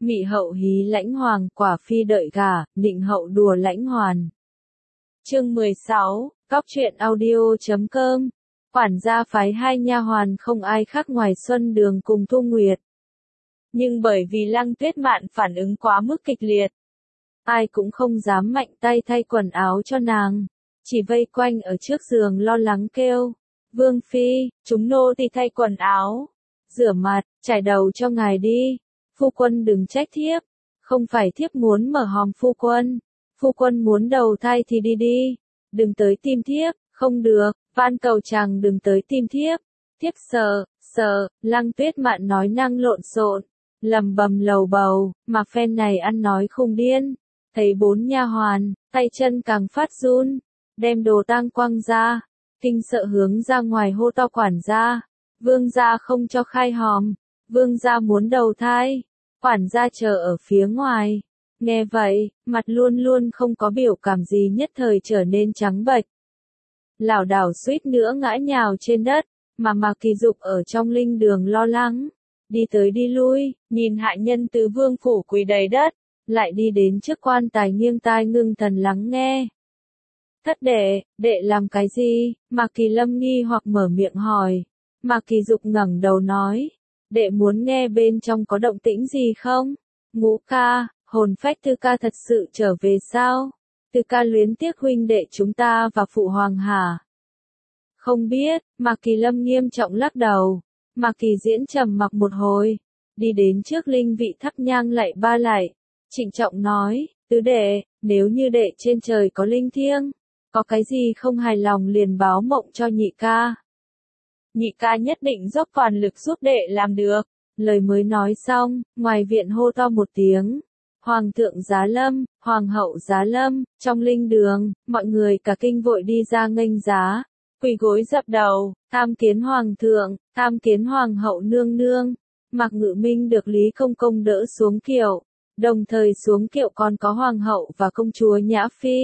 Mị hậu hí lãnh hoàng, quả phi đợi gả, nịnh hậu đùa lãnh hoàn. Chương 16, Cóc truyện audio.com. Quản gia phái hai nha hoàn không ai khác ngoài Xuân Đường cùng Thu Nguyệt. Nhưng bởi vì Lăng Tuyết Mạn phản ứng quá mức kịch liệt, ai cũng không dám mạnh tay thay quần áo cho nàng, chỉ vây quanh ở trước giường lo lắng kêu: "Vương phi, chúng nô tỳ thay quần áo, rửa mặt, chải đầu cho ngài đi. Phu quân đừng trách thiếp, không phải thiếp muốn mở hòm phu quân muốn đầu thai thì đi đi, đừng tới tìm thiếp, không được, van cầu chàng đừng tới tìm thiếp, thiếp sợ." Lăng Tuyết Mạn nói năng lộn xộn, lầm bầm lầu bầu, mà phen này ăn nói khùng điên. Thấy bốn nha hoàn, tay chân càng phát run, đem đồ tang quăng ra, kinh sợ hướng ra ngoài hô to: "Quản gia, vương gia không cho khai hòm, vương gia muốn đầu thai." Quản gia chờ ở phía ngoài, nghe vậy, mặt luôn luôn không có biểu cảm gì nhất thời trở nên trắng bệch. Lảo đảo suýt nữa ngã nhào trên đất, mà Mạc Kỳ Dục ở trong linh đường lo lắng, đi tới đi lui, nhìn hạ nhân từ vương phủ quỳ đầy đất, lại đi đến trước quan tài nghiêng tai ngưng thần lắng nghe. "Thất đệ làm cái gì?" Mạc Kỳ Lâm nghi hoặc mở miệng hỏi. Mạc Kỳ Dục ngẩng đầu nói: "Đệ muốn nghe bên trong có động tĩnh gì không? Ngũ ca, hồn phách Tư ca thật sự trở về sao? Tư ca luyến tiếc huynh đệ chúng ta và phụ hoàng hả?" "Không biết." Mạc Kỳ Lâm nghiêm trọng lắc đầu. Mạc Kỳ Diễn trầm mặc một hồi, đi đến trước linh vị thắp nhang lạy ba lạy, trịnh trọng nói: "Tứ đệ, nếu như đệ trên trời có linh thiêng, có cái gì không hài lòng liền báo mộng cho nhị ca. Nhị ca nhất định dốc toàn lực giúp đệ làm được." Lời mới nói xong, ngoài viện hô to một tiếng: "Hoàng thượng giá lâm, hoàng hậu giá lâm." Trong linh đường, mọi người cả kinh vội đi ra nghênh giá, quỳ gối dập đầu, tham kiến hoàng thượng, tham kiến hoàng hậu nương nương. Mạc Ngự Minh được Lý Công Công đỡ xuống kiệu, đồng thời xuống kiệu còn có hoàng hậu và công chúa Nhã Phi.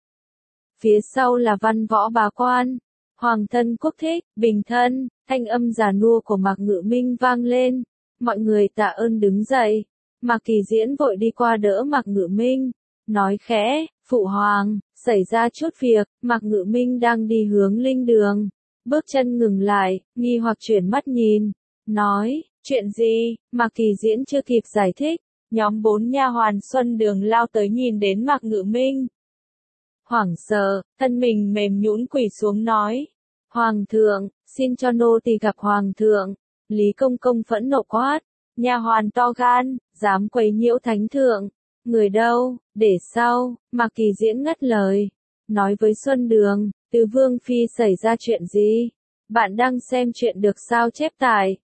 Phía sau là văn võ bá quan, hoàng thân quốc thích, bình thân, thanh âm già nua của Mạc Ngự Minh vang lên. Mọi người tạ ơn đứng dậy. Mạc Kỳ Diễn vội đi qua đỡ Mạc Ngự Minh, nói khẽ: "Phụ hoàng, xảy ra chút việc." Mạc Ngự Minh đang đi hướng linh đường, bước chân ngừng lại, nghi hoặc chuyển mắt nhìn, nói: "Chuyện gì?" Mạc Kỳ Diễn chưa kịp giải thích, nhóm 4 nha hoàn Xuân Đường lao tới nhìn đến Mạc Ngự Minh. Hoảng sợ, thân mình mềm nhũn quỳ xuống nói: "Hoàng thượng, xin cho nô tỳ gặp hoàng thượng." Lý Công Công phẫn nộ quát: "Nha hoàn to gan, dám quấy nhiễu thánh thượng, người đâu, để sau." Mạc Kỳ Diễn ngắt lời, nói với Xuân Đường: "Từ Vương phi xảy ra chuyện gì? Bạn đang xem chuyện được sao chép tải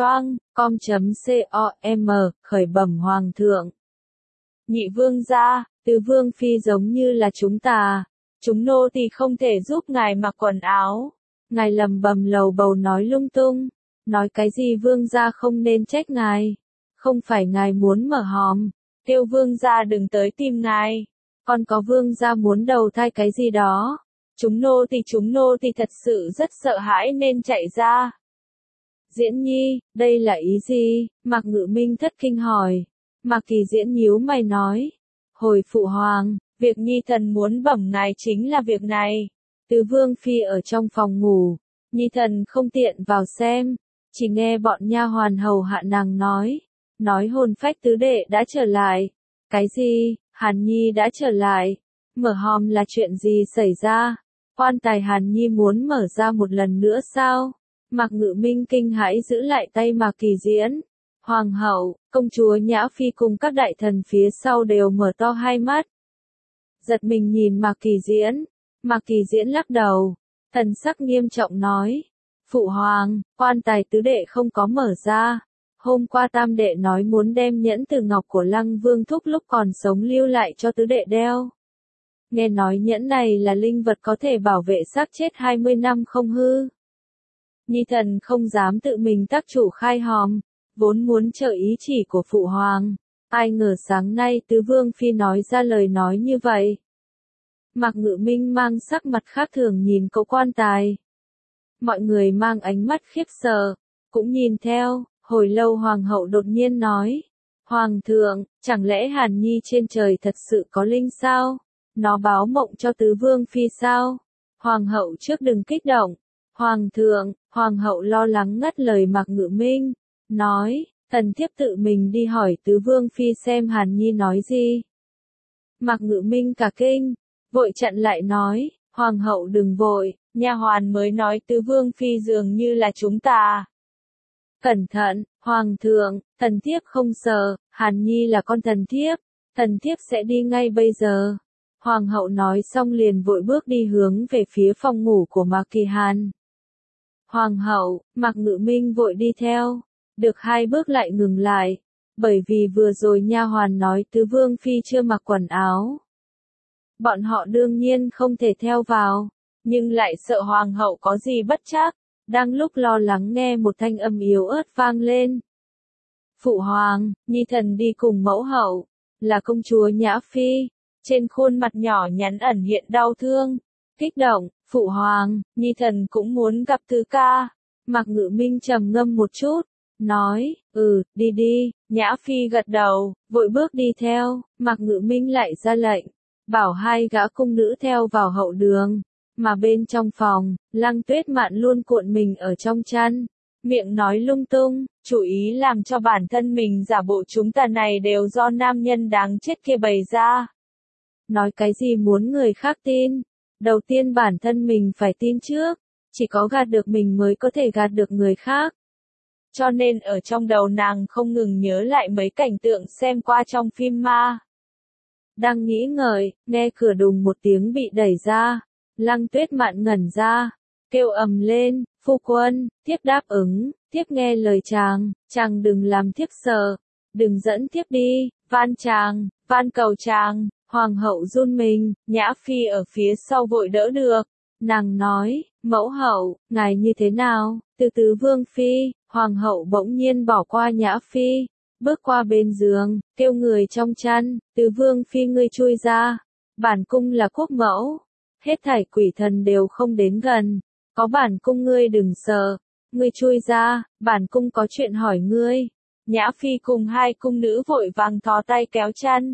choang.com.com, khởi bẩm hoàng thượng. Nhị vương gia, Từ Vương phi giống như là chúng nô tỳ không thể giúp ngài mặc quần áo." Ngài lầm bầm lầu bầu nói lung tung. "Nói cái gì vương gia không nên trách ngài. Không phải ngài muốn mở hòm, kêu vương gia đừng tới tìm ngài. Còn có vương gia muốn đầu thai cái gì đó. Chúng nô tỳ thật sự rất sợ hãi nên chạy ra." "Diễn nhi, đây là ý gì?" Mạc Ngự Minh thất kinh hỏi. Mạc Kỳ Diễn nhíu mày nói: "Hồi phụ hoàng, việc nhi thần muốn bẩm ngài chính là việc này. Từ Vương phi ở trong phòng ngủ, nhi thần không tiện vào xem, chỉ nghe bọn nha hoàn hầu hạ nàng nói hồn phách tứ đệ đã trở lại." "Cái gì? Hàn Nhi đã trở lại? Mở hòm là chuyện gì xảy ra? Quan tài Hàn Nhi muốn mở ra một lần nữa sao?" Mạc Ngự Minh kinh hãi giữ lại tay Mạc Kỳ Diễn. Hoàng hậu, công chúa Nhã Phi cùng các đại thần phía sau đều mở to hai mắt, giật mình nhìn Mạc Kỳ Diễn. Mạc Kỳ Diễn lắc đầu, thần sắc nghiêm trọng nói: "Phụ hoàng, quan tài tứ đệ không có mở ra. Hôm qua tam đệ nói muốn đem nhẫn từ ngọc của Lăng Vương thúc lúc còn sống lưu lại cho tứ đệ đeo. Nghe nói nhẫn này là linh vật có thể bảo vệ xác chết 20 năm không hư. Nhi thần không dám tự mình tác chủ khai hòm, vốn muốn chờ ý chỉ của phụ hoàng. Ai ngờ sáng nay tứ vương phi nói ra lời nói như vậy." Mạc Ngự Minh mang sắc mặt khác thường nhìn cậu quan tài. Mọi người mang ánh mắt khiếp sợ, cũng nhìn theo. Hồi lâu hoàng hậu đột nhiên nói: Hoàng thượng, chẳng lẽ Hàn Nhi trên trời thật sự có linh sao? Nó báo mộng cho tứ vương phi sao? Hoàng hậu trước đừng kích động. Hoàng thượng, hoàng hậu lo lắng ngắt lời Mạc Ngự Minh, nói, thần thiếp tự mình đi hỏi tứ vương phi xem Hàn Nhi nói gì. Mạc Ngự Minh cả kinh, vội chặn lại nói, hoàng hậu đừng vội, nha hoàn mới nói tứ vương phi dường như là chúng ta. Cẩn thận, hoàng thượng, thần thiếp không sợ, Hàn Nhi là con thần thiếp sẽ đi ngay bây giờ. Hoàng hậu nói xong liền vội bước đi hướng về phía phòng ngủ của Mạc Kỳ Hàn. Hoàng hậu, Mạc Ngự Minh vội đi theo, được 2 bước lại ngừng lại, bởi vì vừa rồi nha hoàn nói tứ vương phi chưa mặc quần áo. Bọn họ đương nhiên không thể theo vào, nhưng lại sợ hoàng hậu có gì bất trắc, đang lúc lo lắng nghe một thanh âm yếu ớt vang lên. Phụ hoàng, nhi thần đi cùng mẫu hậu, là công chúa Nhã Phi, trên khuôn mặt nhỏ nhắn ẩn hiện đau thương, kích động, phụ hoàng, nhi thần cũng muốn gặp tứ ca. Mạc Ngự Minh trầm ngâm một chút, nói, đi đi, Nhã Phi gật đầu, vội bước đi theo, Mạc Ngự Minh lại ra lệnh, bảo 2 gã cung nữ theo vào hậu đường, mà bên trong phòng, Lăng Tuyết Mạn luôn cuộn mình ở trong chăn, miệng nói lung tung, chủ ý làm cho bản thân mình giả bộ chúng ta này đều do nam nhân đáng chết kia bày ra. Nói cái gì muốn người khác tin, đầu tiên bản thân mình phải tin trước, chỉ có gạt được mình mới có thể gạt được người khác. Cho nên ở trong đầu nàng không ngừng nhớ lại mấy cảnh tượng xem qua trong phim ma. Đang nghĩ ngợi, nghe cửa đùng một tiếng bị đẩy ra, Lăng Tuyết Mạn ngẩn ra, kêu ầm lên, phu quân, thiếp đáp ứng, thiếp nghe lời chàng đừng làm thiếp sợ, đừng dẫn thiếp đi, van cầu chàng. Hoàng hậu run mình, Nhã Phi ở phía sau vội đỡ được. Nàng nói, mẫu hậu, ngài như thế nào? Từ tứ vương phi, hoàng hậu bỗng nhiên bỏ qua Nhã Phi, bước qua bên giường, kêu người trong chăn, tứ vương phi ngươi chui ra. Bản cung là quốc mẫu, hết thảy quỷ thần đều không đến gần, có bản cung ngươi đừng sợ, ngươi chui ra, bản cung có chuyện hỏi ngươi. Nhã Phi cùng 2 cung nữ vội vàng thò tay kéo chăn.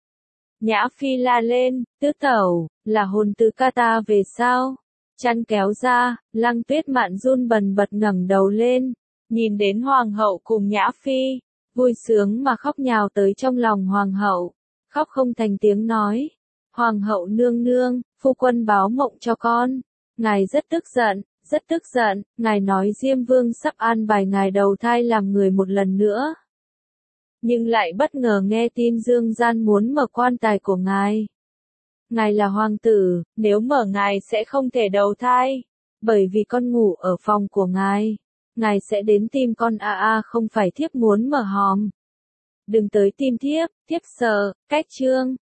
Nhã Phi la lên, tứ tẩu, là hồn tứ ca ta về sao? Chăn kéo ra, Lăng Tuyết Mạn run bần bật ngẩng đầu lên, nhìn đến hoàng hậu cùng Nhã Phi, vui sướng mà khóc nhào tới trong lòng hoàng hậu, khóc không thành tiếng nói. Hoàng hậu nương nương, phu quân báo mộng cho con, ngài rất tức giận, ngài nói Diêm Vương sắp an bài ngài đầu thai làm người một lần nữa. Nhưng lại bất ngờ nghe tin Dương Gian muốn mở quan tài của ngài. Ngài là hoàng tử, nếu mở ngài sẽ không thể đầu thai, bởi vì con ngủ ở phòng của ngài. Ngài sẽ đến tìm con không phải thiếp muốn mở hòm. Đừng tới tìm thiếp, thiếp sợ, cách chương.